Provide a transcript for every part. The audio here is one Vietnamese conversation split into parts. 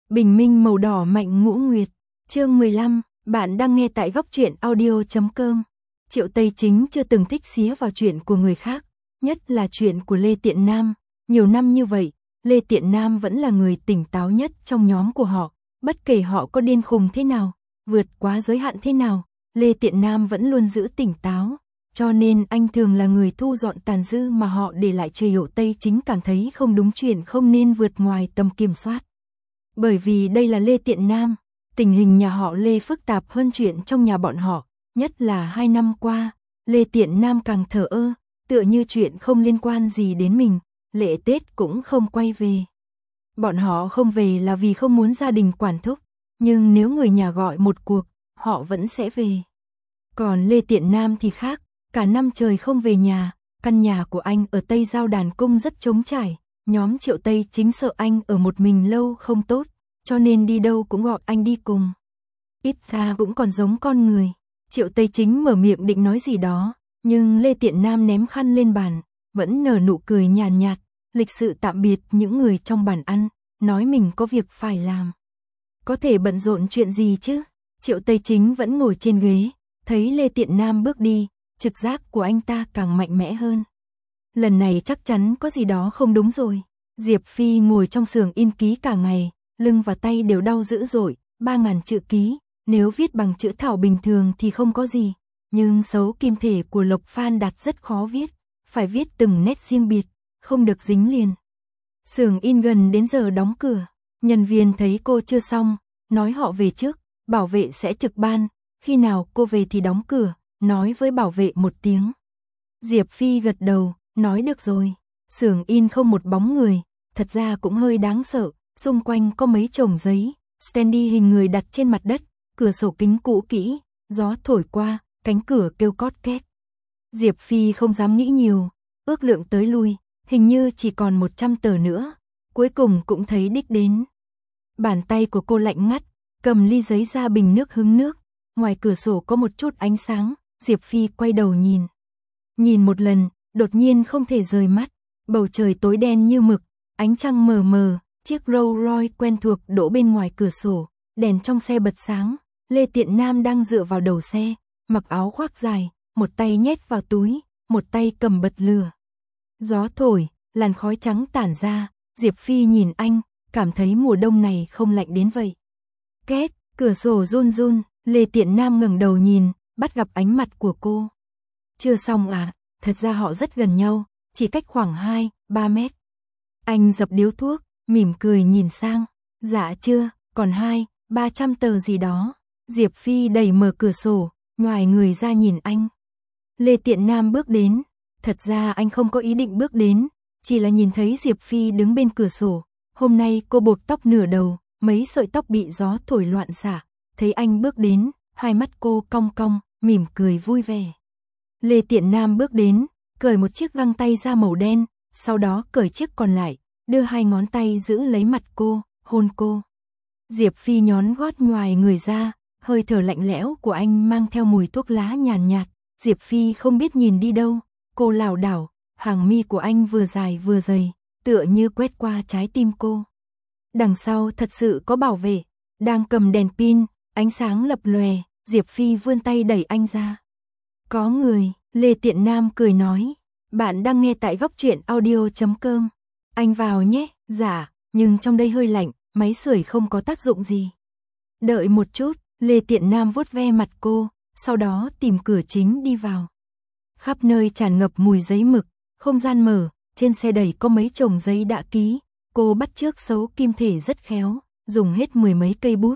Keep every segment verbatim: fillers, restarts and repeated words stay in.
Bình minh màu đỏ mạnh ngũ nguyệt. Chương mười lăm, bạn đang nghe tại góc truyện audio chấm com. Triệu Tây Chính chưa từng thích xía vào chuyện của người khác, nhất là chuyện của Lê Tiện Nam. Nhiều năm như vậy, Lê Tiện Nam vẫn là người tỉnh táo nhất trong nhóm của họ, bất kể họ có điên khùng thế nào, vượt quá giới hạn thế nào, Lê Tiện Nam vẫn luôn giữ tỉnh táo. Cho nên anh thường là người thu dọn tàn dư mà họ để lại. Triệu Tây Chính cảm thấy không đúng, chuyện không nên vượt ngoài tầm kiểm soát. Bởi vì đây là Lê Tiện Nam, tình hình nhà họ Lê phức tạp hơn chuyện trong nhà bọn họ, nhất là hai năm qua, Lê Tiện Nam càng thờ ơ, tựa như chuyện không liên quan gì đến mình, lễ Tết cũng không quay về. Bọn họ không về là vì không muốn gia đình quản thúc, nhưng nếu người nhà gọi một cuộc, họ vẫn sẽ về. Còn Lê Tiện Nam thì khác, cả năm trời không về nhà, căn nhà của anh ở Tây Giao Đàn Cung rất trống trải, nhóm Triệu Tây Chính sợ anh ở một mình lâu không tốt, cho nên đi đâu cũng gọi anh đi cùng. Ít ra cũng còn giống con người. Triệu Tây Chính mở miệng định nói gì đó, nhưng Lê Tiện Nam ném khăn lên bàn, vẫn nở nụ cười nhàn nhạt, lịch sự tạm biệt những người trong bàn ăn, nói mình có việc phải làm. Có thể bận rộn chuyện gì chứ? Triệu Tây Chính vẫn ngồi trên ghế, thấy Lê Tiện Nam bước đi, trực giác của anh ta càng mạnh mẽ hơn. Lần này chắc chắn có gì đó không đúng rồi. Diệp Phi ngồi trong xưởng in ký cả ngày, lưng và tay đều đau dữ dội, ba ngàn chữ ký, nếu viết bằng chữ thảo bình thường thì không có gì, nhưng dấu kim thể của Lộc Phan Đạt rất khó viết, phải viết từng nét riêng biệt, không được dính liền. Xưởng in gần đến giờ đóng cửa, nhân viên thấy cô chưa xong, nói họ về trước, bảo vệ sẽ trực ban, khi nào cô về thì đóng cửa, nói với bảo vệ một tiếng. Diệp Phi gật đầu, nói được rồi. Xưởng in không một bóng người, thật ra cũng hơi đáng sợ, xung quanh có mấy chồng giấy, standy hình người đặt trên mặt đất, cửa sổ kính cũ kỹ, gió thổi qua, cánh cửa kêu cót két. Diệp Phi không dám nghĩ nhiều, ước lượng tới lui, hình như chỉ còn một trăm tờ nữa, cuối cùng cũng thấy đích đến. Bàn tay của cô lạnh ngắt, cầm ly giấy ra bình nước hứng nước, ngoài cửa sổ có một chút ánh sáng, Diệp Phi quay đầu nhìn. Nhìn một lần, đột nhiên không thể rời mắt, bầu trời tối đen như mực, ánh trăng mờ mờ, chiếc Rolls Royce quen thuộc đỗ bên ngoài cửa sổ, đèn trong xe bật sáng, Lê Tiện Nam đang dựa vào đầu xe, mặc áo khoác dài, một tay nhét vào túi, một tay cầm bật lửa. Gió thổi, làn khói trắng tản ra, Diệp Phi nhìn anh, cảm thấy mùa đông này không lạnh đến vậy. Két, cửa sổ run run, Lê Tiện Nam ngẩng đầu nhìn, bắt gặp ánh mặt của cô. Chưa xong à, thật ra họ rất gần nhau, chỉ cách khoảng hai, ba mét. Anh dập điếu thuốc, mỉm cười nhìn sang. Dạ chưa, còn hai, ba trăm tờ gì đó. Diệp Phi đẩy mở cửa sổ, ngoài người ra nhìn anh. Lê Tiện Nam bước đến. Thật ra anh không có ý định bước đến, chỉ là nhìn thấy Diệp Phi đứng bên cửa sổ. Hôm nay cô buộc tóc nửa đầu, mấy sợi tóc bị gió thổi loạn xạ. Thấy anh bước đến, hai mắt cô cong cong, mỉm cười vui vẻ. Lê Tiện Nam bước đến, cởi một chiếc găng tay da màu đen, sau đó cởi chiếc còn lại, đưa hai ngón tay giữ lấy mặt cô, hôn cô. Diệp Phi nhón gót ngoài người ra, hơi thở lạnh lẽo của anh mang theo mùi thuốc lá nhàn nhạt, Diệp Phi không biết nhìn đi đâu, cô lảo đảo, hàng mi của anh vừa dài vừa dày, tựa như quét qua trái tim cô. Đằng sau thật sự có bảo vệ, đang cầm đèn pin, ánh sáng lập lòe, Diệp Phi vươn tay đẩy anh ra. Có người, Lê Tiện Nam cười nói, bạn đang nghe tại góc truyện audio chấm com. Anh vào nhé, dạ, nhưng trong đây hơi lạnh, máy sưởi không có tác dụng gì. Đợi một chút, Lê Tiện Nam vuốt ve mặt cô, sau đó tìm cửa chính đi vào. Khắp nơi tràn ngập mùi giấy mực, không gian mở, trên xe đẩy có mấy chồng giấy đã ký, cô bắt chước dấu kim thể rất khéo, dùng hết mười mấy cây bút.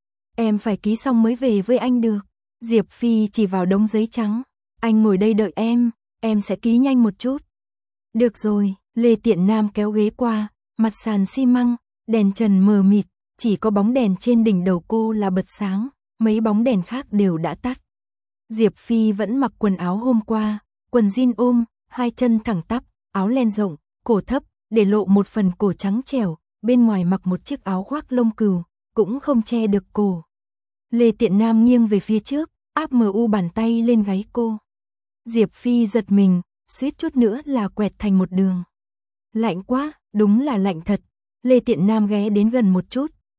Em phải ký xong mới về với anh được. Diệp Phi chỉ vào đống giấy trắng. Anh ngồi đây đợi em, em sẽ ký nhanh một chút. Được rồi, Lê Tiện Nam kéo ghế qua, mặt sàn xi măng, đèn trần mờ mịt, chỉ có bóng đèn trên đỉnh đầu cô là bật sáng, mấy bóng đèn khác đều đã tắt. Diệp Phi vẫn mặc quần áo hôm qua, quần jean ôm, hai chân thẳng tắp, áo len rộng, cổ thấp, để lộ một phần cổ trắng trẻo, bên ngoài mặc một chiếc áo khoác lông cừu, cũng không che được cổ. Lê Tiện Nam nghiêng về phía trước, áp mờ u bàn tay lên gáy cô. Diệp Phi giật mình, suýt chút nữa là quẹt thành một đường. Lạnh quá, đúng là lạnh thật. Lê Tiện Nam ghé đến gần một chút,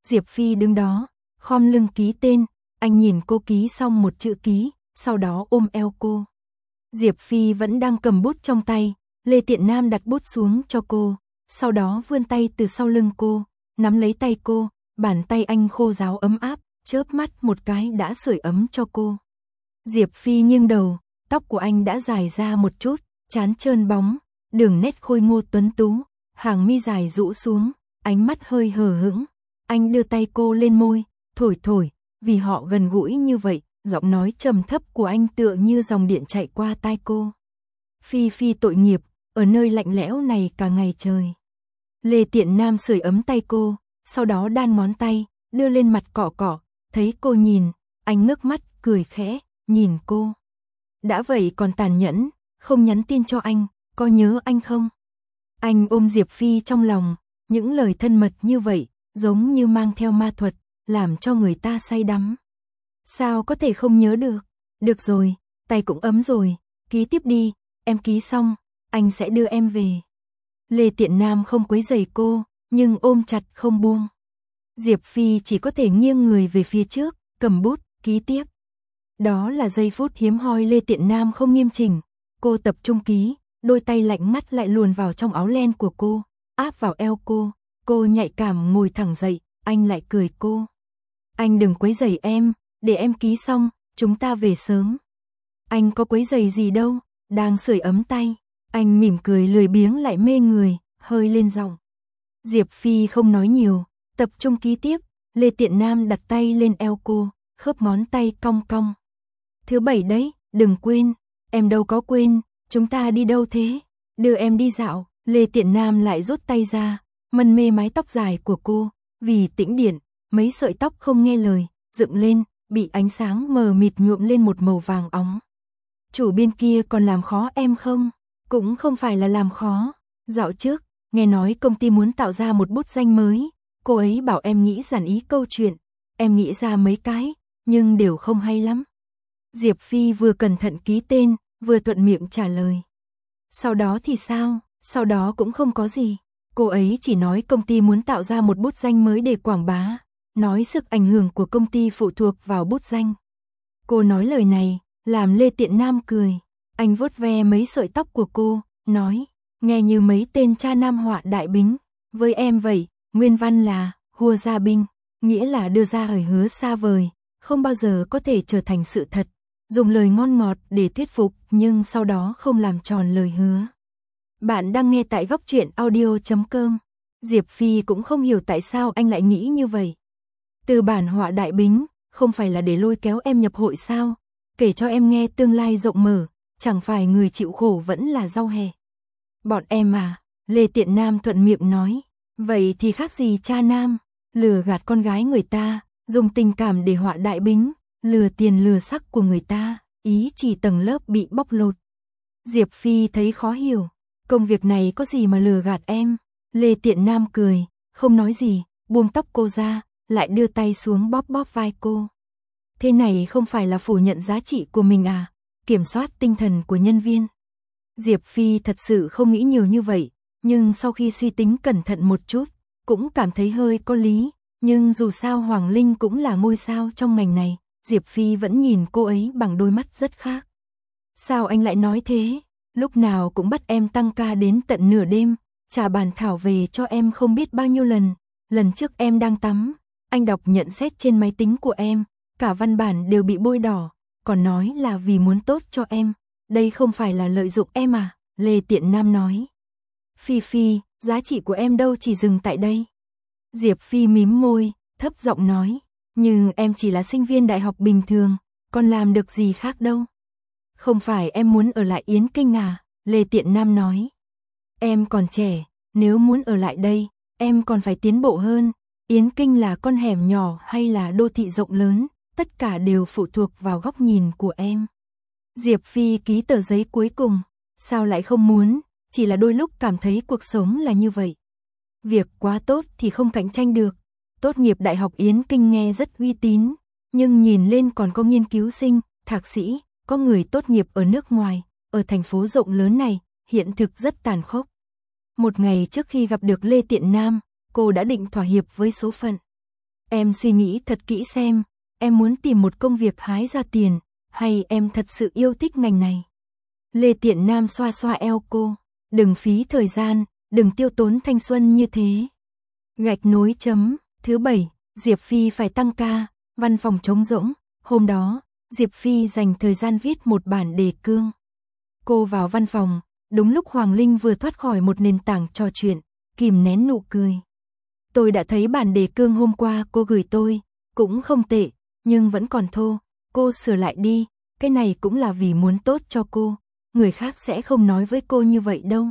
Diệp Phi đứng đó, khom lưng ký tên, anh nhìn cô ký xong một chữ ký, sau đó ôm eo cô. Diệp Phi vẫn đang cầm bút trong tay, Lê Tiện Nam đặt bút xuống cho cô, sau đó vươn tay từ sau lưng cô, nắm lấy tay cô, bàn tay anh khô ráo ấm áp, chớp mắt một cái đã sưởi ấm cho cô. Diệp Phi nghiêng đầu, tóc của anh đã dài ra một chút, trán trơn bóng, đường nét khôi ngô tuấn tú, hàng mi dài rũ xuống, ánh mắt hơi hờ hững. Anh đưa tay cô lên môi, thổi thổi, vì họ gần gũi như vậy, giọng nói trầm thấp của anh tựa như dòng điện chạy qua tai cô. Phi Phi tội nghiệp, ở nơi lạnh lẽo này cả ngày trời. Lê Tiện Nam sưởi ấm tay cô, sau đó đan ngón tay, đưa lên mặt cọ cọ, thấy cô nhìn, anh ngước mắt, cười khẽ, nhìn cô. Đã vậy còn tàn nhẫn, không nhắn tin cho anh, có nhớ anh không? Anh ôm Diệp Phi trong lòng, những lời thân mật như vậy, giống như mang theo ma thuật, làm cho người ta say đắm. Sao có thể không nhớ được? Được rồi, tay cũng ấm rồi, ký tiếp đi, em ký xong, anh sẽ đưa em về. Lê Tiện Nam không quấy rầy cô, nhưng ôm chặt không buông. Diệp Phi chỉ có thể nghiêng người về phía trước, cầm bút, ký tiếp. Đó là giây phút hiếm hoi Lê Tiện Nam không nghiêm chỉnh, cô tập trung ký, đôi tay lạnh ngắt lại luồn vào trong áo len của cô, áp vào eo cô, cô nhạy cảm ngồi thẳng dậy, anh lại cười cô. Anh đừng quấy rầy em, để em ký xong, chúng ta về sớm. Anh có quấy rầy gì đâu, đang sưởi ấm tay, anh mỉm cười lười biếng lại mê người, hơi lên giọng. Diệp Phi không nói nhiều, tập trung ký tiếp, Lê Tiện Nam đặt tay lên eo cô, khớp ngón tay cong cong. Thứ bảy đấy, đừng quên, em đâu có quên, chúng ta đi đâu thế? Đưa em đi dạo, Lê Tiện Nam lại rút tay ra, mân mê mái tóc dài của cô, vì tĩnh điện, mấy sợi tóc không nghe lời, dựng lên, bị ánh sáng mờ mịt nhuộm lên một màu vàng óng. Chủ biên kia còn làm khó em không? Cũng không phải là làm khó, dạo trước, nghe nói công ty muốn tạo ra một bút danh mới, cô ấy bảo em nghĩ giản ý câu chuyện, em nghĩ ra mấy cái, nhưng đều không hay lắm. Diệp Phi vừa cẩn thận ký tên, vừa thuận miệng trả lời. Sau đó thì sao? Sau đó cũng không có gì. Cô ấy chỉ nói công ty muốn tạo ra một bút danh mới để quảng bá, nói sức ảnh hưởng của công ty phụ thuộc vào bút danh. Cô nói lời này, làm Lê Tiện Nam cười. Anh vuốt ve mấy sợi tóc của cô, nói, nghe như mấy tên cha nam họa đại bính. Với em vậy, nguyên văn là, hùa gia binh, nghĩa là đưa ra lời hứa xa vời, không bao giờ có thể trở thành sự thật. Dùng lời ngon ngọt để thuyết phục nhưng sau đó không làm tròn lời hứa. Bạn đang nghe tại góc truyện audio chấm com. Diệp Phi cũng không hiểu tại sao anh lại nghĩ như vậy. Từ bản họa đại bính, không phải là để lôi kéo em nhập hội sao? Kể cho em nghe tương lai rộng mở, chẳng phải người chịu khổ vẫn là rau hẹ. Bọn em à, Lê Tiện Nam thuận miệng nói. Vậy thì khác gì cha nam, lừa gạt con gái người ta, dùng tình cảm để họa đại bính, lừa tiền lừa sắc của người ta, ý chỉ tầng lớp bị bóc lột. Diệp Phi thấy khó hiểu, công việc này có gì mà lừa gạt em? Lê Tiện Nam cười, không nói gì, buông tóc cô ra, lại đưa tay xuống bóp bóp vai cô. Thế này không phải là phủ nhận giá trị của mình à? Kiểm soát tinh thần của nhân viên. Diệp Phi thật sự không nghĩ nhiều như vậy, nhưng sau khi suy tính cẩn thận một chút, cũng cảm thấy hơi có lý, nhưng dù sao Hoàng Linh cũng là ngôi sao trong ngành này, Diệp Phi vẫn nhìn cô ấy bằng đôi mắt rất khác. Sao anh lại nói thế? Lúc nào cũng bắt em tăng ca đến tận nửa đêm, trả bản thảo về cho em không biết bao nhiêu lần. Lần trước em đang tắm, anh đọc nhận xét trên máy tính của em, cả văn bản đều bị bôi đỏ, còn nói là vì muốn tốt cho em. Đây không phải là lợi dụng em à? Lê Tiện Nam nói. Phi Phi, giá trị của em đâu chỉ dừng tại đây. Diệp Phi mím môi, thấp giọng nói. Nhưng em chỉ là sinh viên đại học bình thường, còn làm được gì khác đâu. Không phải em muốn ở lại Yến Kinh à? Lê Tiện Nam nói. Em còn trẻ, nếu muốn ở lại đây, em còn phải tiến bộ hơn. Yến Kinh là con hẻm nhỏ hay là đô thị rộng lớn, tất cả đều phụ thuộc vào góc nhìn của em. Diệp Phi ký tờ giấy cuối cùng. Sao lại không muốn, chỉ là đôi lúc cảm thấy cuộc sống là như vậy. Việc quá tốt thì không cạnh tranh được. Tốt nghiệp Đại học Yến Kinh nghe rất uy tín, nhưng nhìn lên còn có nghiên cứu sinh, thạc sĩ, có người tốt nghiệp ở nước ngoài, ở thành phố rộng lớn này, hiện thực rất tàn khốc. Một ngày trước khi gặp được Lê Tiện Nam, cô đã định thỏa hiệp với số phận. Em suy nghĩ thật kỹ xem, em muốn tìm một công việc hái ra tiền, hay em thật sự yêu thích ngành này. Lê Tiện Nam xoa xoa eo cô, đừng phí thời gian, đừng tiêu tốn thanh xuân như thế. Gạch nối chấm, thứ bảy, Diệp Phi phải tăng ca, văn phòng trống rỗng, hôm đó, Diệp Phi dành thời gian viết một bản đề cương. Cô vào văn phòng, đúng lúc Hoàng Linh vừa thoát khỏi một nền tảng trò chuyện, kìm nén nụ cười. Tôi đã thấy bản đề cương hôm qua cô gửi tôi, cũng không tệ, nhưng vẫn còn thô, cô sửa lại đi, cái này cũng là vì muốn tốt cho cô, người khác sẽ không nói với cô như vậy đâu.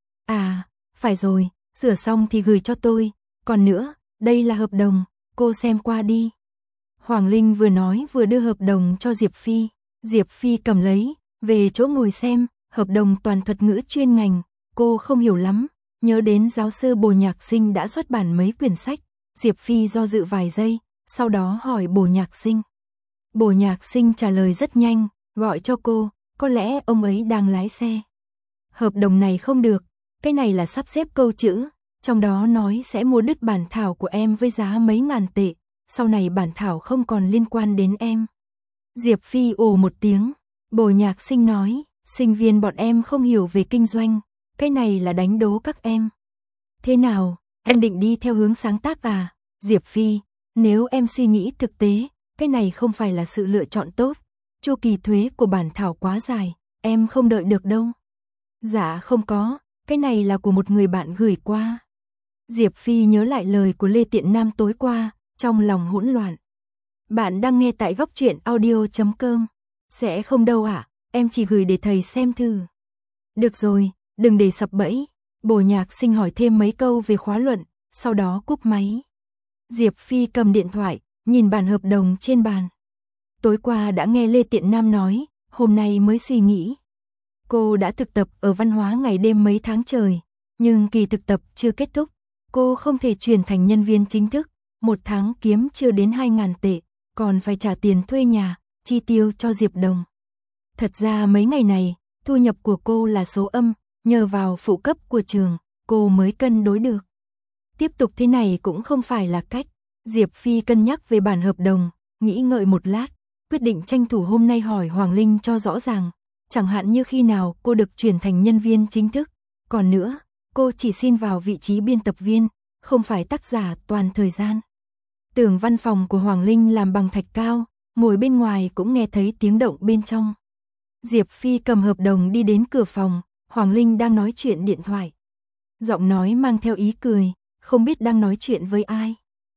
À, phải rồi, sửa xong thì gửi cho tôi, còn nữa, đây là hợp đồng, cô xem qua đi. Hoàng Linh vừa nói vừa đưa hợp đồng cho Diệp Phi, Diệp Phi cầm lấy, về chỗ ngồi xem, hợp đồng toàn thuật ngữ chuyên ngành, cô không hiểu lắm, nhớ đến giáo sư Bồ Nhạc Sinh đã xuất bản mấy quyển sách, Diệp Phi do dự vài giây, sau đó hỏi Bồ Nhạc Sinh. Bồ Nhạc Sinh trả lời rất nhanh, gọi cho cô, có lẽ ông ấy đang lái xe. Hợp đồng này không được, cái này là sắp xếp câu chữ, trong đó nói sẽ mua đứt bản thảo của em với giá mấy ngàn tệ, sau này bản thảo không còn liên quan đến em. Diệp Phi ồ một tiếng, Bồ Nhạc Sinh nói, sinh viên bọn em không hiểu về kinh doanh, cái này là đánh đố các em. Thế nào, em định đi theo hướng sáng tác à? Diệp Phi, nếu em suy nghĩ thực tế, cái này không phải là sự lựa chọn tốt, chu kỳ thuế của bản thảo quá dài, em không đợi được đâu. Dạ không có, cái này là của một người bạn gửi qua. Diệp Phi nhớ lại lời của Lê Tiện Nam tối qua, trong lòng hỗn loạn. Bạn đang nghe tại góc truyện audio chấm com. Sẽ không đâu ạ, à? Em chỉ gửi để thầy xem thử. Được rồi, đừng để sập bẫy. Bồ Nhạc Sinh hỏi thêm mấy câu về khóa luận, sau đó cúp máy. Diệp Phi cầm điện thoại, nhìn bản hợp đồng trên bàn. Tối qua đã nghe Lê Tiện Nam nói, hôm nay mới suy nghĩ. Cô đã thực tập ở văn hóa ngày đêm mấy tháng trời, nhưng kỳ thực tập chưa kết thúc. Cô không thể chuyển thành nhân viên chính thức, một tháng kiếm chưa đến hai ngàn tệ, còn phải trả tiền thuê nhà, chi tiêu cho Diệp Đồng. Thật ra mấy ngày này, thu nhập của cô là số âm, nhờ vào phụ cấp của trường, cô mới cân đối được. Tiếp tục thế này cũng không phải là cách. Diệp Phi cân nhắc về bản hợp đồng, nghĩ ngợi một lát, quyết định tranh thủ hôm nay hỏi Hoàng Linh cho rõ ràng, chẳng hạn như khi nào cô được chuyển thành nhân viên chính thức. Còn nữa, cô chỉ xin vào vị trí biên tập viên, không phải tác giả toàn thời gian. Tường văn phòng của Hoàng Linh làm bằng thạch cao, ngồi bên ngoài cũng nghe thấy tiếng động bên trong. Diệp Phi cầm hợp đồng đi đến cửa phòng, Hoàng Linh đang nói chuyện điện thoại. Giọng nói mang theo ý cười, không biết đang nói chuyện với ai.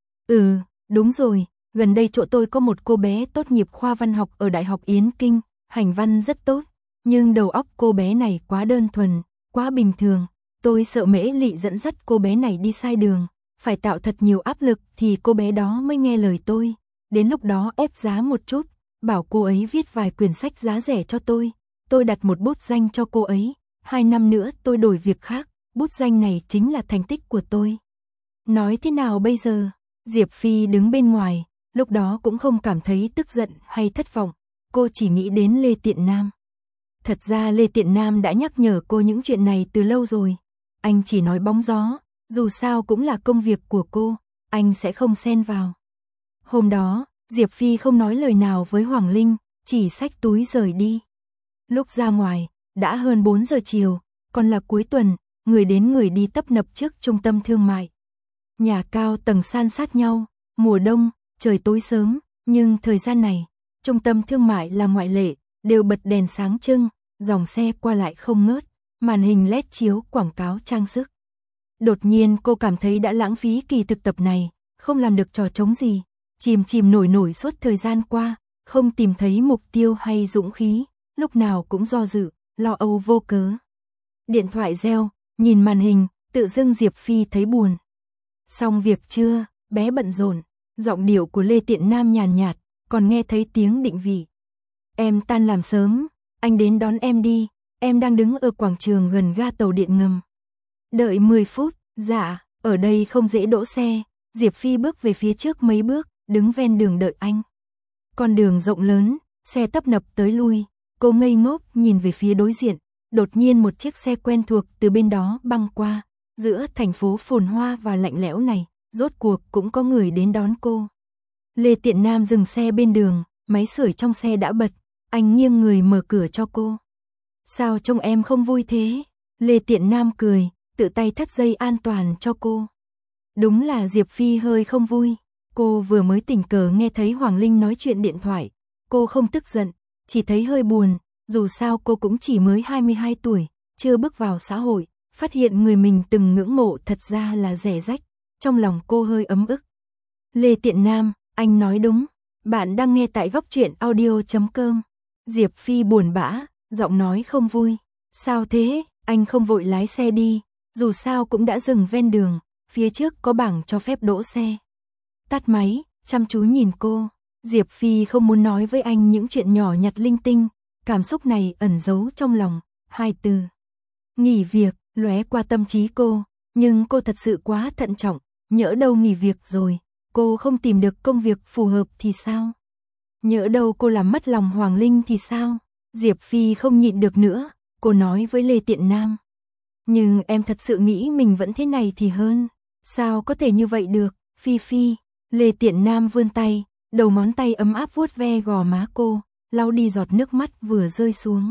Ừ, đúng rồi, gần đây chỗ tôi có một cô bé tốt nghiệp khoa văn học ở Đại học Yến Kinh, hành văn rất tốt, nhưng đầu óc cô bé này quá đơn thuần, quá bình thường. Tôi sợ Mễ Lị dẫn dắt cô bé này đi sai đường, phải tạo thật nhiều áp lực thì cô bé đó mới nghe lời tôi. Đến lúc đó ép giá một chút, bảo cô ấy viết vài quyển sách giá rẻ cho tôi. Tôi đặt một bút danh cho cô ấy, hai năm nữa tôi đổi việc khác, bút danh này chính là thành tích của tôi. Nói thế nào bây giờ? Diệp Phi đứng bên ngoài, lúc đó cũng không cảm thấy tức giận hay thất vọng, cô chỉ nghĩ đến Lê Tiện Nam. Thật ra Lê Tiện Nam đã nhắc nhở cô những chuyện này từ lâu rồi. Anh chỉ nói bóng gió, dù sao cũng là công việc của cô, anh sẽ không xen vào. Hôm đó, Diệp Phi không nói lời nào với Hoàng Linh, chỉ xách túi rời đi. Lúc ra ngoài, đã hơn bốn giờ chiều, còn là cuối tuần, người đến người đi tấp nập trước trung tâm thương mại. Nhà cao tầng san sát nhau, mùa đông, trời tối sớm, nhưng thời gian này, trung tâm thương mại là ngoại lệ, đều bật đèn sáng trưng, dòng xe qua lại không ngớt, màn hình led chiếu quảng cáo trang sức. Đột nhiên cô cảm thấy đã lãng phí kỳ thực tập này, không làm được trò trống gì, chìm chìm nổi nổi suốt thời gian qua, không tìm thấy mục tiêu hay dũng khí, lúc nào cũng do dự, lo âu vô cớ. Điện thoại reo, nhìn màn hình, tự dưng Diệp Phi thấy buồn. Xong việc chưa, bé bận rộn, giọng điệu của Lê Tiện Nam nhàn nhạt, còn nghe thấy tiếng định vị. Em tan làm sớm, anh đến đón em đi, em đang đứng ở quảng trường gần ga tàu điện ngầm. Đợi mười phút, dạ, ở đây không dễ đỗ xe. Diệp Phi bước về phía trước mấy bước, đứng ven đường đợi anh. Con đường rộng lớn, xe tấp nập tới lui, cô ngây ngốc nhìn về phía đối diện, đột nhiên một chiếc xe quen thuộc từ bên đó băng qua, giữa thành phố phồn hoa và lạnh lẽo này, rốt cuộc cũng có người đến đón cô. Lê Tiện Nam dừng xe bên đường, máy sưởi trong xe đã bật, anh nghiêng người mở cửa cho cô. Sao trông em không vui thế? Lê Tiện Nam cười, tự tay thắt dây an toàn cho cô. Đúng là Diệp Phi hơi không vui. Cô vừa mới tình cờ nghe thấy Hoàng Linh nói chuyện điện thoại. Cô không tức giận, chỉ thấy hơi buồn. Dù sao cô cũng chỉ mới hai mươi hai tuổi, chưa bước vào xã hội. Phát hiện người mình từng ngưỡng mộ thật ra là rẻ rách. Trong lòng cô hơi ấm ức. Lê Tiện Nam, anh nói đúng. Bạn đang nghe tại góc truyện audio chấm com. Diệp Phi buồn bã, giọng nói không vui. Sao thế, anh không vội lái xe đi. Dù sao cũng đã dừng ven đường, phía trước có bảng cho phép đỗ xe. Tắt máy, chăm chú nhìn cô. Diệp Phi không muốn nói với anh những chuyện nhỏ nhặt linh tinh. Cảm xúc này ẩn giấu trong lòng. Hai từ. Nghỉ việc, lóe qua tâm trí cô. Nhưng cô thật sự quá thận trọng. Nhỡ đâu nghỉ việc rồi, cô không tìm được công việc phù hợp thì sao? Nhỡ đâu cô làm mất lòng Hoàng Linh thì sao? Diệp Phi không nhịn được nữa. Cô nói với Lê Tiện Nam. Nhưng em thật sự nghĩ mình vẫn thế này thì hơn. Sao có thể như vậy được, Phi Phi. Lê Tiện Nam vươn tay, đầu ngón tay ấm áp vuốt ve gò má cô, lau đi giọt nước mắt vừa rơi xuống.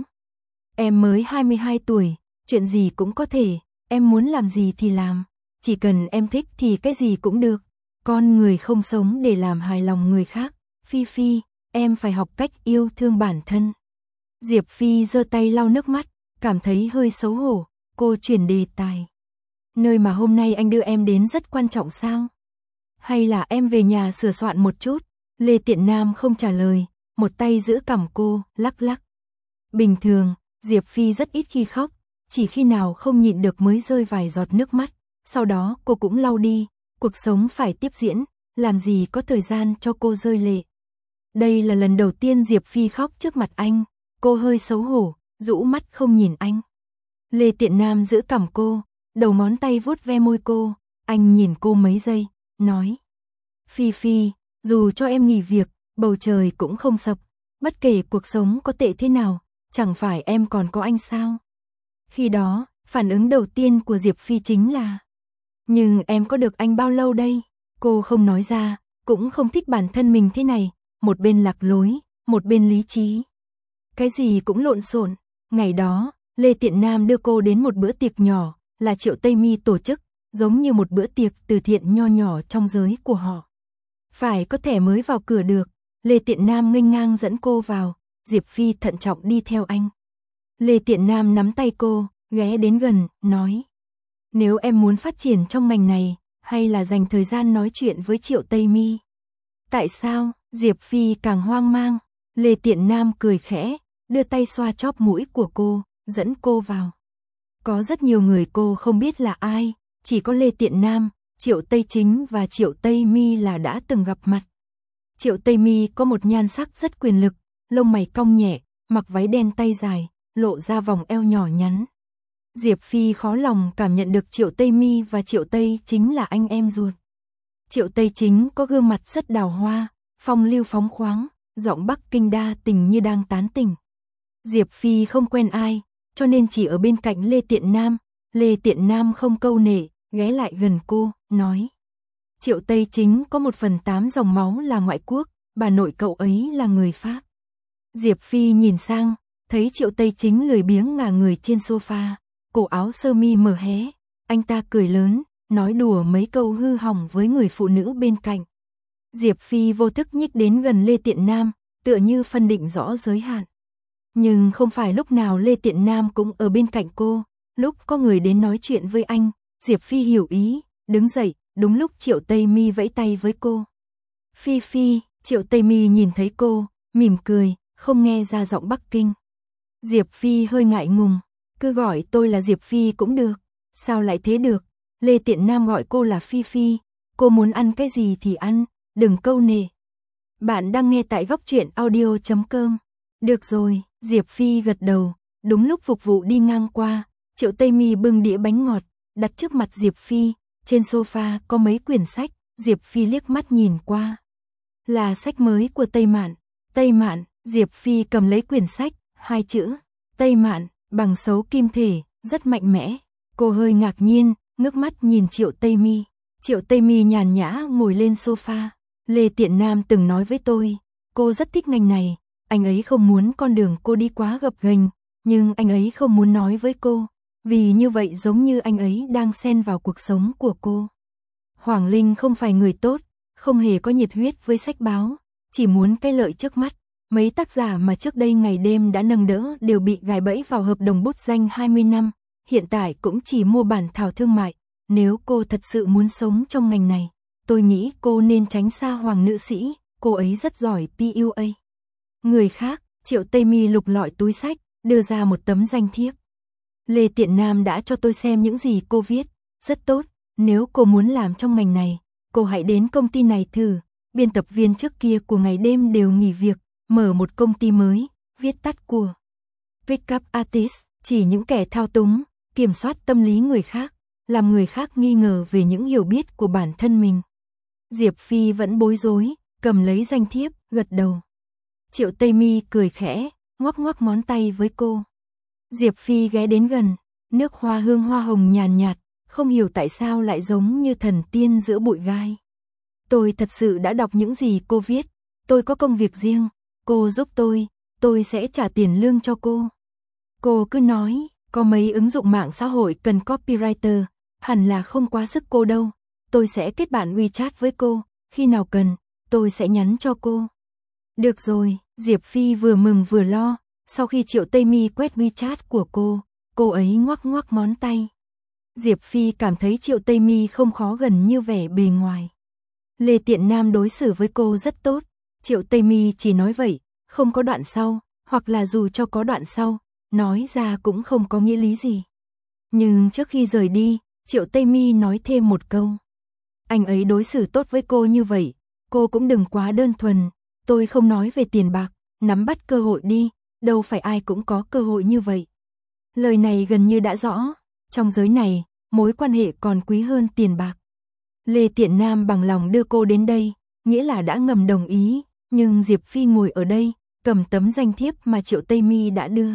Em mới hai mươi hai tuổi, chuyện gì cũng có thể, em muốn làm gì thì làm. Chỉ cần em thích thì cái gì cũng được. Con người không sống để làm hài lòng người khác. Phi Phi, em phải học cách yêu thương bản thân. Diệp Phi giơ tay lau nước mắt, cảm thấy hơi xấu hổ. Cô chuyển đề tài. Nơi mà hôm nay anh đưa em đến rất quan trọng sao? Hay là em về nhà sửa soạn một chút? Lê Tiện Nam không trả lời, một tay giữ cằm cô, lắc lắc. Bình thường, Diệp Phi rất ít khi khóc, chỉ khi nào không nhịn được mới rơi vài giọt nước mắt. Sau đó cô cũng lau đi, cuộc sống phải tiếp diễn, làm gì có thời gian cho cô rơi lệ. Đây là lần đầu tiên Diệp Phi khóc trước mặt anh, cô hơi xấu hổ, rũ mắt không nhìn anh. Lê Tiện Nam giữ cằm cô, đầu ngón tay vuốt ve môi cô, anh nhìn cô mấy giây, nói. Phi Phi, dù cho em nghỉ việc, bầu trời cũng không sập, bất kể cuộc sống có tệ thế nào, chẳng phải em còn có anh sao? Khi đó, phản ứng đầu tiên của Diệp Phi chính là, nhưng em có được anh bao lâu đây? Cô không nói ra, cũng không thích bản thân mình thế này, một bên lạc lối, một bên lý trí. Cái gì cũng lộn xộn. Ngày đó, Lê Tiện Nam đưa cô đến một bữa tiệc nhỏ, là Triệu Tây Mi tổ chức, giống như một bữa tiệc từ thiện nho nhỏ trong giới của họ. Phải có thẻ mới vào cửa được, Lê Tiện Nam nghênh ngang dẫn cô vào, Diệp Phi thận trọng đi theo anh. Lê Tiện Nam nắm tay cô, ghé đến gần, nói. Nếu em muốn phát triển trong ngành này, hay là dành thời gian nói chuyện với Triệu Tây Mi? Tại sao? Diệp Phi càng hoang mang. Lê Tiện Nam cười khẽ, đưa tay xoa chóp mũi của cô, dẫn cô vào. Có rất nhiều người cô không biết là ai, chỉ có Lê Tiện Nam, Triệu Tây Chính và Triệu Tây Mi là đã từng gặp mặt. Triệu Tây Mi có một nhan sắc rất quyền lực, lông mày cong nhẹ, mặc váy đen tay dài, lộ ra vòng eo nhỏ nhắn. Diệp Phi khó lòng cảm nhận được Triệu Tây Mi và Triệu Tây Chính là anh em ruột. Triệu Tây Chính có gương mặt rất đào hoa, phong lưu phóng khoáng, giọng Bắc Kinh đa tình như đang tán tỉnh. Diệp Phi không quen ai, cho nên chỉ ở bên cạnh Lê Tiện Nam. Lê Tiện Nam không câu nệ, ghé lại gần cô, nói. Triệu Tây Chính có một phần tám dòng máu là ngoại quốc, bà nội cậu ấy là người Pháp. Diệp Phi nhìn sang, thấy Triệu Tây Chính lười biếng ngả người trên sofa, cổ áo sơ mi mở hé. Anh ta cười lớn, nói đùa mấy câu hư hỏng với người phụ nữ bên cạnh. Diệp Phi vô thức nhích đến gần Lê Tiện Nam, tựa như phân định rõ giới hạn. Nhưng không phải lúc nào Lê Tiện Nam cũng ở bên cạnh cô. Lúc có người đến nói chuyện với anh, Diệp Phi hiểu ý, đứng dậy, đúng lúc Triệu Tây Mi vẫy tay với cô. Phi Phi, Triệu Tây Mi nhìn thấy cô, mỉm cười, không nghe ra giọng Bắc Kinh. Diệp Phi hơi ngại ngùng, cứ gọi tôi là Diệp Phi cũng được. Sao lại thế được? Lê Tiện Nam gọi cô là Phi Phi, cô muốn ăn cái gì thì ăn, đừng câu nệ. Bạn đang nghe tại góc truyện audio chấm com. Được rồi, Diệp Phi gật đầu, đúng lúc phục vụ đi ngang qua, Triệu Tây Mi bưng đĩa bánh ngọt, đặt trước mặt Diệp Phi, trên sofa có mấy quyển sách, Diệp Phi liếc mắt nhìn qua. Là sách mới của Tây Mạn. Tây Mạn, Diệp Phi cầm lấy quyển sách, hai chữ, Tây Mạn, bằng xấu kim thể, rất mạnh mẽ. Cô hơi ngạc nhiên, ngước mắt nhìn Triệu Tây Mi. Triệu Tây Mi nhàn nhã ngồi lên sofa. Lê Tiện Nam từng nói với tôi, cô rất thích ngành này, anh ấy không muốn con đường cô đi quá gập ghềnh, nhưng anh ấy không muốn nói với cô, vì như vậy giống như anh ấy đang xen vào cuộc sống của cô. Hoàng Linh không phải người tốt, không hề có nhiệt huyết với sách báo, chỉ muốn cái lợi trước mắt. Mấy tác giả mà trước đây ngày đêm đã nâng đỡ đều bị gài bẫy vào hợp đồng bút danh hai mươi năm, hiện tại cũng chỉ mua bản thảo thương mại. Nếu cô thật sự muốn sống trong ngành này, tôi nghĩ cô nên tránh xa Hoàng nữ sĩ, cô ấy rất giỏi pê u a. Người khác, Triệu Tây Mi lục lọi túi sách, đưa ra một tấm danh thiếp. Lê Tiện Nam đã cho tôi xem những gì cô viết, rất tốt, nếu cô muốn làm trong ngành này, cô hãy đến công ty này thử. Biên tập viên trước kia của ngày đêm đều nghỉ việc, mở một công ty mới, viết tắt của Pick up artist, chỉ những kẻ thao túng, kiểm soát tâm lý người khác, làm người khác nghi ngờ về những hiểu biết của bản thân mình. Diệp Phi vẫn bối rối, cầm lấy danh thiếp, gật đầu. Triệu Tây Mi cười khẽ, ngoắc ngoắc ngón tay với cô. Diệp Phi ghé đến gần, nước hoa hương hoa hồng nhàn nhạt, không hiểu tại sao lại giống như thần tiên giữa bụi gai. Tôi thật sự đã đọc những gì cô viết, tôi có công việc riêng, cô giúp tôi, tôi sẽ trả tiền lương cho cô. Cô cứ nói, có mấy ứng dụng mạng xã hội cần copywriter, hẳn là không quá sức cô đâu, tôi sẽ kết bạn WeChat với cô, khi nào cần, tôi sẽ nhắn cho cô. Được rồi, Diệp Phi vừa mừng vừa lo, sau khi Triệu Tây Mi quét WeChat của cô, cô ấy ngoắc ngoắc ngón tay. Diệp Phi cảm thấy Triệu Tây Mi không khó gần như vẻ bề ngoài. Lê Tiện Nam đối xử với cô rất tốt, Triệu Tây Mi chỉ nói vậy, không có đoạn sau, hoặc là dù cho có đoạn sau, nói ra cũng không có nghĩa lý gì. Nhưng trước khi rời đi, Triệu Tây Mi nói thêm một câu. Anh ấy đối xử tốt với cô như vậy, cô cũng đừng quá đơn thuần, tôi không nói về tiền bạc, nắm bắt cơ hội đi, đâu phải ai cũng có cơ hội như vậy. Lời này gần như đã rõ, trong giới này, mối quan hệ còn quý hơn tiền bạc. Lê Tiện Nam bằng lòng đưa cô đến đây, nghĩa là đã ngầm đồng ý, nhưng Diệp Phi ngồi ở đây, cầm tấm danh thiếp mà Triệu Tây Mi đã đưa.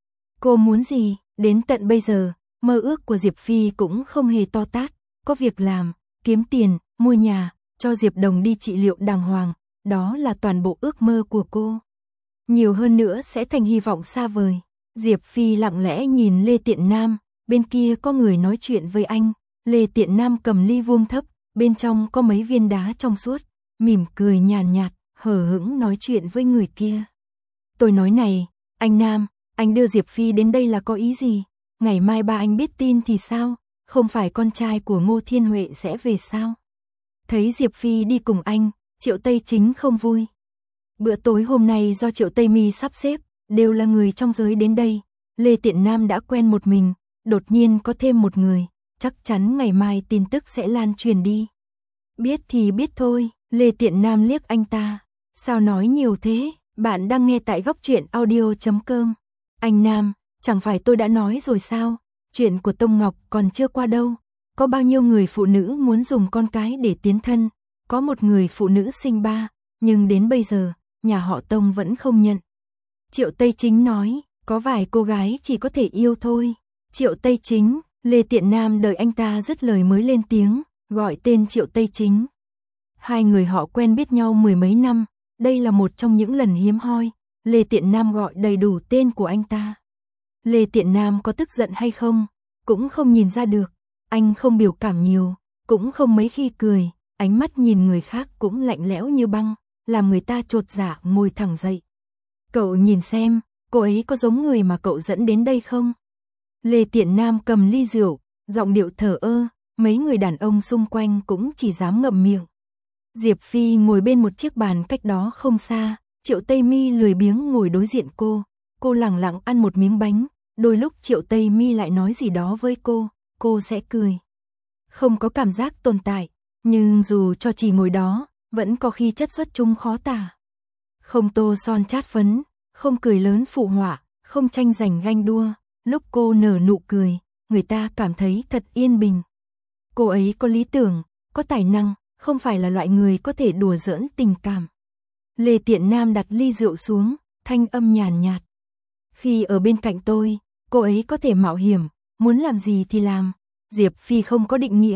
Cô muốn gì, đến tận bây giờ, mơ ước của Diệp Phi cũng không hề to tát, có việc làm, kiếm tiền, mua nhà, cho Diệp Đồng đi trị liệu đàng hoàng, đó là toàn bộ ước mơ của cô. Nhiều hơn nữa sẽ thành hy vọng xa vời. Diệp Phi lặng lẽ nhìn Lê Tiện Nam, bên kia có người nói chuyện với anh, Lê Tiện Nam cầm ly vuông thấp, bên trong có mấy viên đá trong suốt, mỉm cười nhàn nhạt, hờ hững nói chuyện với người kia. Tôi nói này, anh Nam, anh đưa Diệp Phi đến đây là có ý gì? Ngày mai ba anh biết tin thì sao? Không phải con trai của Ngô Thiên Huệ sẽ về sao? Thấy Diệp Phi đi cùng anh, Triệu Tây Chính không vui. Bữa tối hôm nay do Triệu Tây Mi sắp xếp, đều là người trong giới đến đây. Lê Tiện Nam đã quen một mình, đột nhiên có thêm một người, chắc chắn ngày mai tin tức sẽ lan truyền đi. Biết thì biết thôi, Lê Tiện Nam liếc anh ta. Sao nói nhiều thế? Bạn đang nghe tại góc truyện audio chấm com. Anh Nam, chẳng phải tôi đã nói rồi sao? Chuyện của Tông Ngọc còn chưa qua đâu. Có bao nhiêu người phụ nữ muốn dùng con cái để tiến thân? Có một người phụ nữ sinh ba, nhưng đến bây giờ, nhà họ Tông vẫn không nhận. Triệu Tây Chính nói, có vài cô gái chỉ có thể yêu thôi. Triệu Tây Chính, Lê Tiện Nam đợi anh ta dứt lời mới lên tiếng, gọi tên Triệu Tây Chính. Hai người họ quen biết nhau mười mấy năm, đây là một trong những lần hiếm hoi, Lê Tiện Nam gọi đầy đủ tên của anh ta. Lê Tiện Nam có tức giận hay không, cũng không nhìn ra được, anh không biểu cảm nhiều, cũng không mấy khi cười, ánh mắt nhìn người khác cũng lạnh lẽo như băng, làm người ta chột dạ ngồi thẳng dậy. Cậu nhìn xem, cô ấy có giống người mà cậu dẫn đến đây không? Lê Tiện Nam cầm ly rượu, giọng điệu thờ ơ, mấy người đàn ông xung quanh cũng chỉ dám ngậm miệng. Diệp Phi ngồi bên một chiếc bàn cách đó không xa, Triệu Tây Mi lười biếng ngồi đối diện cô, cô lẳng lặng ăn một miếng bánh, đôi lúc Triệu Tây Mi lại nói gì đó với cô, cô sẽ cười. Không có cảm giác tồn tại, nhưng dù cho chỉ ngồi đó, vẫn có khi chất xuất chung khó tả. Không tô son chát phấn, không cười lớn phụ họa, không tranh giành ganh đua, lúc cô nở nụ cười, người ta cảm thấy thật yên bình. Cô ấy có lý tưởng, có tài năng, không phải là loại người có thể đùa giỡn tình cảm. Lê Tiện Nam đặt ly rượu xuống, thanh âm nhàn nhạt. Khi ở bên cạnh tôi, cô ấy có thể mạo hiểm, muốn làm gì thì làm. Diệp Phi không có định nghĩa,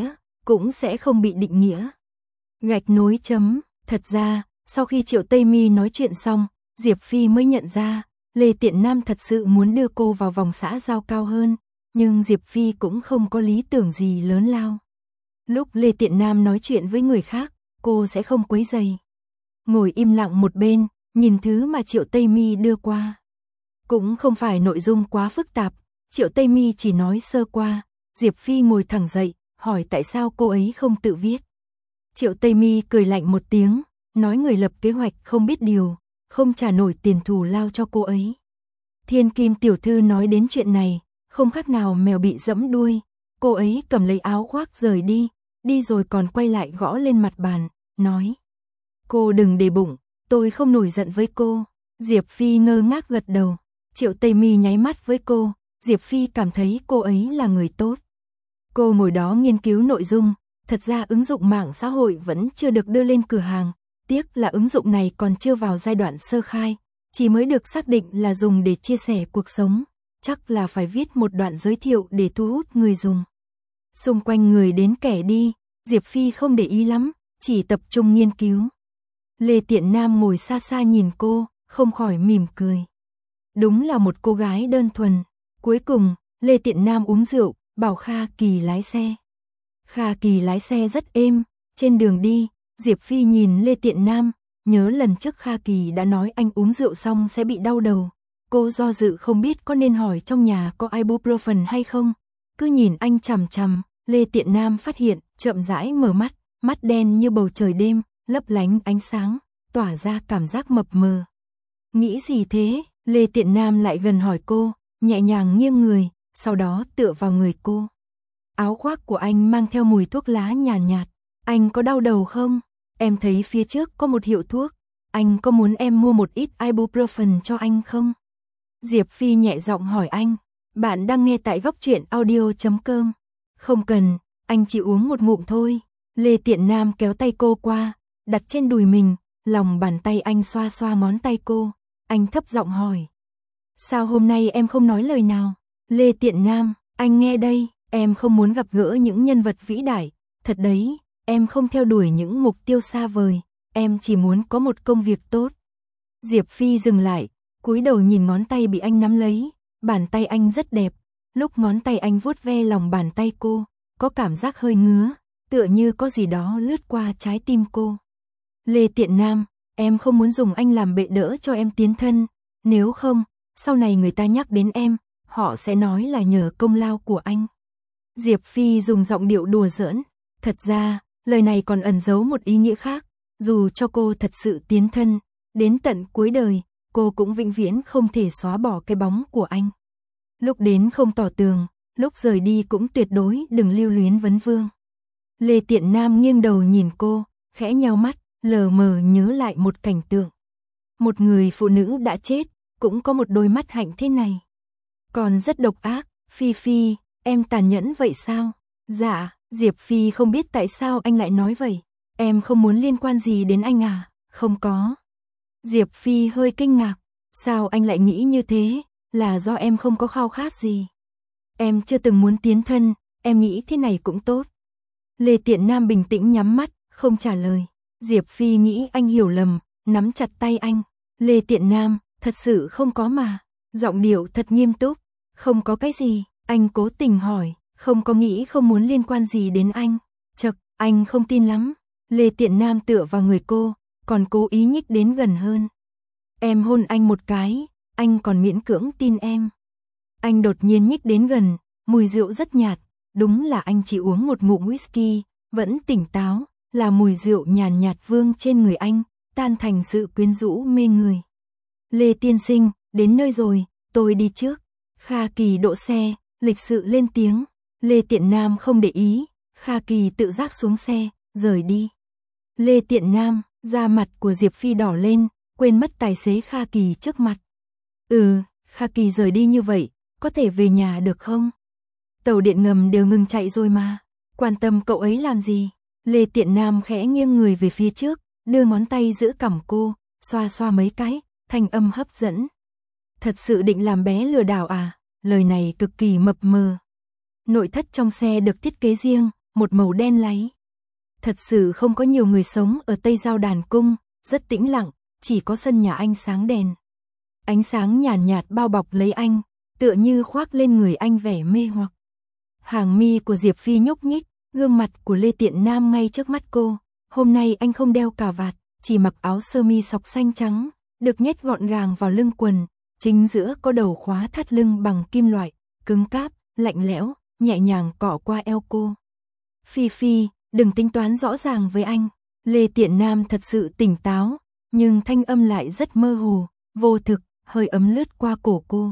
cũng sẽ không bị định nghĩa. Gạch nối chấm, thật ra, sau khi Triệu Tây Mi nói chuyện xong, Diệp Phi mới nhận ra, Lê Tiện Nam thật sự muốn đưa cô vào vòng xã giao cao hơn, nhưng Diệp Phi cũng không có lý tưởng gì lớn lao. Lúc Lê Tiện Nam nói chuyện với người khác, cô sẽ không quấy rầy. Ngồi im lặng một bên, nhìn thứ mà Triệu Tây Mi đưa qua. Cũng không phải nội dung quá phức tạp, Triệu Tây Mi chỉ nói sơ qua, Diệp Phi ngồi thẳng dậy, hỏi tại sao cô ấy không tự viết. Triệu Tây Mi cười lạnh một tiếng, nói người lập kế hoạch không biết điều, không trả nổi tiền thù lao cho cô ấy. Thiên Kim tiểu thư nói đến chuyện này, không khác nào mèo bị giẫm đuôi, cô ấy cầm lấy áo khoác rời đi, đi rồi còn quay lại gõ lên mặt bàn, nói. Cô đừng để bụng, tôi không nổi giận với cô. Diệp Phi ngơ ngác gật đầu, Triệu Tây Mi nháy mắt với cô, Diệp Phi cảm thấy cô ấy là người tốt. Cô ngồi đó nghiên cứu nội dung, thật ra ứng dụng mạng xã hội vẫn chưa được đưa lên cửa hàng, tiếc là ứng dụng này còn chưa vào giai đoạn sơ khai, chỉ mới được xác định là dùng để chia sẻ cuộc sống, chắc là phải viết một đoạn giới thiệu để thu hút người dùng. Xung quanh người đến kẻ đi, Diệp Phi không để ý lắm, chỉ tập trung nghiên cứu. Lê Tiện Nam ngồi xa xa nhìn cô, không khỏi mỉm cười. Đúng là một cô gái đơn thuần. Cuối cùng, Lê Tiện Nam uống rượu, bảo Kha Kỳ lái xe. Kha Kỳ lái xe rất êm, trên đường đi, Diệp Phi nhìn Lê Tiện Nam, nhớ lần trước Kha Kỳ đã nói anh uống rượu xong sẽ bị đau đầu. Cô do dự không biết có nên hỏi trong nhà có ibuprofen hay không. Cứ nhìn anh chằm chằm, Lê Tiện Nam phát hiện, chậm rãi mở mắt, mắt đen như bầu trời đêm, lấp lánh ánh sáng, tỏa ra cảm giác mập mờ. Nghĩ gì thế? Lê Tiện Nam lại gần hỏi cô, nhẹ nhàng nghiêng người, sau đó tựa vào người cô. Áo khoác của anh mang theo mùi thuốc lá nhàn nhạt, nhạt. Anh có đau đầu không? Em thấy phía trước có một hiệu thuốc. Anh có muốn em mua một ít ibuprofen cho anh không? Diệp Phi nhẹ giọng hỏi anh. Bạn đang nghe tại góc truyện audio chấm com. Không cần, anh chỉ uống một ngụm thôi. Lê Tiện Nam kéo tay cô qua, đặt trên đùi mình, lòng bàn tay anh xoa xoa ngón tay cô. Anh thấp giọng hỏi. Sao hôm nay em không nói lời nào? Lê Tiện Nam, anh nghe đây, em không muốn gặp gỡ những nhân vật vĩ đại. Thật đấy, em không theo đuổi những mục tiêu xa vời, em chỉ muốn có một công việc tốt. Diệp Phi dừng lại, cúi đầu nhìn ngón tay bị anh nắm lấy, bàn tay anh rất đẹp. Lúc ngón tay anh vuốt ve lòng bàn tay cô, có cảm giác hơi ngứa, tựa như có gì đó lướt qua trái tim cô. Lê Tiện Nam, em không muốn dùng anh làm bệ đỡ cho em tiến thân, nếu không, sau này người ta nhắc đến em, họ sẽ nói là nhờ công lao của anh. Diệp Phi dùng giọng điệu đùa giỡn, thật ra, lời này còn ẩn giấu một ý nghĩa khác, dù cho cô thật sự tiến thân, đến tận cuối đời, cô cũng vĩnh viễn không thể xóa bỏ cái bóng của anh. Lúc đến không tỏ tường, lúc rời đi cũng tuyệt đối đừng lưu luyến vấn vương. Lê Tiện Nam nghiêng đầu nhìn cô, khẽ nheo mắt, lờ mờ nhớ lại một cảnh tượng. Một người phụ nữ đã chết, cũng có một đôi mắt hạnh thế này. Còn rất độc ác, Phi Phi, em tàn nhẫn vậy sao? Dạ, Diệp Phi không biết tại sao anh lại nói vậy. Em không muốn liên quan gì đến anh à? Không có. Diệp Phi hơi kinh ngạc. Sao anh lại nghĩ như thế? Là do em không có khao khát gì. Em chưa từng muốn tiến thân, em nghĩ thế này cũng tốt. Lê Tiện Nam bình tĩnh nhắm mắt, không trả lời. Diệp Phi nghĩ anh hiểu lầm, nắm chặt tay anh. Lê Tiện Nam, thật sự không có mà. Giọng điệu thật nghiêm túc. Không có cái gì, anh cố tình hỏi, không có nghĩ không muốn liên quan gì đến anh. Chật, anh không tin lắm. Lê Tiện Nam tựa vào người cô, còn cố ý nhích đến gần hơn. Em hôn anh một cái, anh còn miễn cưỡng tin em. Anh đột nhiên nhích đến gần, mùi rượu rất nhạt, đúng là anh chỉ uống một ngụm whisky, vẫn tỉnh táo, là mùi rượu nhàn nhạt vương trên người anh, tan thành sự quyến rũ mê người. Lê tiên sinh, đến nơi rồi, tôi đi trước. Kha Kỳ đỗ xe, lịch sự lên tiếng. Lê Tiện Nam không để ý, Kha Kỳ tự giác xuống xe, rời đi. Lê Tiện Nam, da mặt của Diệp Phi đỏ lên, quên mất tài xế Kha Kỳ trước mặt. Ừ, Kha Kỳ rời đi như vậy, có thể về nhà được không? Tàu điện ngầm đều ngừng chạy rồi mà, quan tâm cậu ấy làm gì? Lê Tiện Nam khẽ nghiêng người về phía trước, đưa ngón tay giữ cằm cô, xoa xoa mấy cái, thanh âm hấp dẫn. Thật sự định làm bé lừa đảo à? Lời này cực kỳ mập mờ. Nội thất trong xe được thiết kế riêng, một màu đen láy. Thật sự không có nhiều người sống ở Tây Giao Đàn Cung, rất tĩnh lặng, chỉ có sân nhà anh sáng đèn. Ánh sáng nhàn nhạt, nhạt bao bọc lấy anh, tựa như khoác lên người anh vẻ mê hoặc. Hàng mi của Diệp Phi nhúc nhích, gương mặt của Lê Tiện Nam ngay trước mắt cô. Hôm nay anh không đeo cà vạt, chỉ mặc áo sơ mi sọc xanh trắng, được nhét gọn gàng vào lưng quần, chính giữa có đầu khóa thắt lưng bằng kim loại, cứng cáp, lạnh lẽo, nhẹ nhàng cọ qua eo cô. Phi Phi, đừng tính toán rõ ràng với anh. Lê Tiện Nam thật sự tỉnh táo, nhưng thanh âm lại rất mơ hồ, vô thực, hơi ấm lướt qua cổ cô.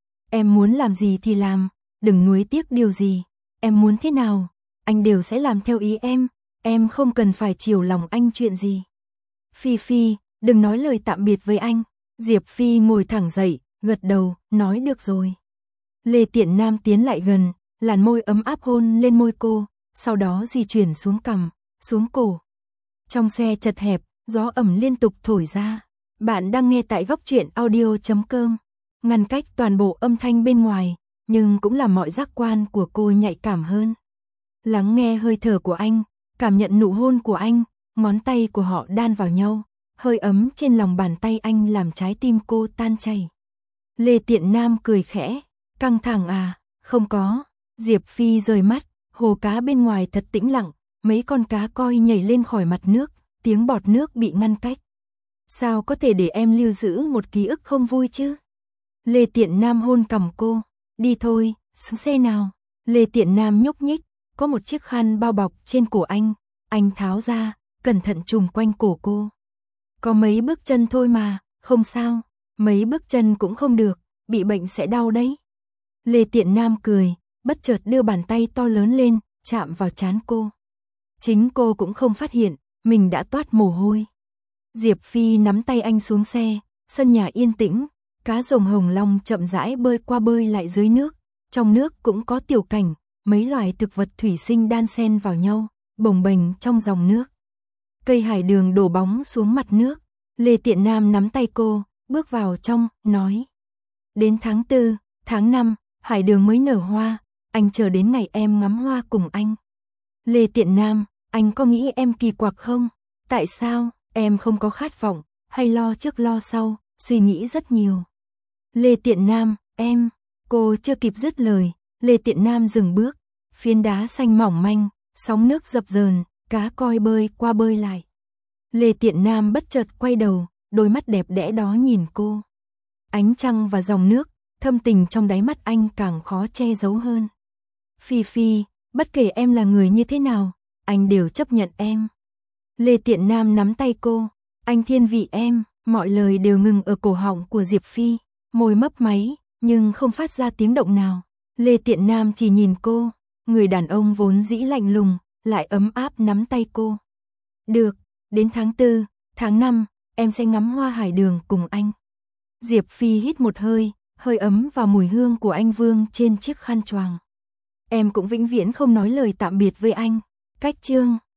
Em muốn làm gì thì làm, đừng nuối tiếc điều gì. Em muốn thế nào, anh đều sẽ làm theo ý em, em không cần phải chiều lòng anh chuyện gì. Phi Phi, đừng nói lời tạm biệt với anh. Diệp Phi ngồi thẳng dậy, gật đầu, nói được rồi. Lê Tiện Nam tiến lại gần, làn môi ấm áp hôn lên môi cô, sau đó di chuyển xuống cằm, xuống cổ. Trong xe chật hẹp, gió ẩm liên tục thổi ra. Bạn đang nghe tại góc truyện audio chấm com. Ngăn cách toàn bộ âm thanh bên ngoài, nhưng cũng làm mọi giác quan của cô nhạy cảm hơn. Lắng nghe hơi thở của anh, cảm nhận nụ hôn của anh, ngón tay của họ đan vào nhau, hơi ấm trên lòng bàn tay anh làm trái tim cô tan chảy. Lê Tiện Nam cười khẽ, căng thẳng à, không có. Diệp Phi rời mắt, hồ cá bên ngoài thật tĩnh lặng, mấy con cá koi nhảy lên khỏi mặt nước, tiếng bọt nước bị ngăn cách. Sao có thể để em lưu giữ một ký ức không vui chứ? Lê Tiện Nam hôn cằm cô, đi thôi, xuống xe nào. Lê Tiện Nam nhúc nhích, có một chiếc khăn bao bọc trên cổ anh, anh tháo ra, cẩn thận trùm quanh cổ cô. Có mấy bước chân thôi mà, không sao, mấy bước chân cũng không được, bị bệnh sẽ đau đấy. Lê Tiện Nam cười, bất chợt đưa bàn tay to lớn lên, chạm vào trán cô. Chính cô cũng không phát hiện, mình đã toát mồ hôi. Diệp Phi nắm tay anh xuống xe, sân nhà yên tĩnh, cá rồng hồng long chậm rãi bơi qua bơi lại dưới nước, trong nước cũng có tiểu cảnh, mấy loài thực vật thủy sinh đan xen vào nhau, bồng bềnh trong dòng nước. Cây hải đường đổ bóng xuống mặt nước, Lê Tiện Nam nắm tay cô, bước vào trong, nói. Đến tháng tư, tháng năm, hải đường mới nở hoa, anh chờ đến ngày em ngắm hoa cùng anh. Lê Tiện Nam, anh có nghĩ em kỳ quặc không? Tại sao, em không có khát vọng, hay lo trước lo sau, suy nghĩ rất nhiều. Lê Tiện Nam, em, cô chưa kịp dứt lời, Lê Tiện Nam dừng bước, phiến đá xanh mỏng manh, sóng nước dập dờn, cá coi bơi qua bơi lại. Lê Tiện Nam bất chợt quay đầu, đôi mắt đẹp đẽ đó nhìn cô. Ánh trăng và dòng nước, thâm tình trong đáy mắt anh càng khó che giấu hơn. Phi Phi, bất kể em là người như thế nào, anh đều chấp nhận em. Lê Tiện Nam nắm tay cô, anh thiên vị em, mọi lời đều ngừng ở cổ họng của Diệp Phi, môi mấp máy, nhưng không phát ra tiếng động nào. Lê Tiện Nam chỉ nhìn cô, người đàn ông vốn dĩ lạnh lùng, lại ấm áp nắm tay cô. Được, đến tháng tư, tháng năm, em sẽ ngắm hoa hải đường cùng anh. Diệp Phi hít một hơi, hơi ấm và mùi hương của anh vương trên chiếc khăn choàng. Em cũng vĩnh viễn không nói lời tạm biệt với anh. Cách chương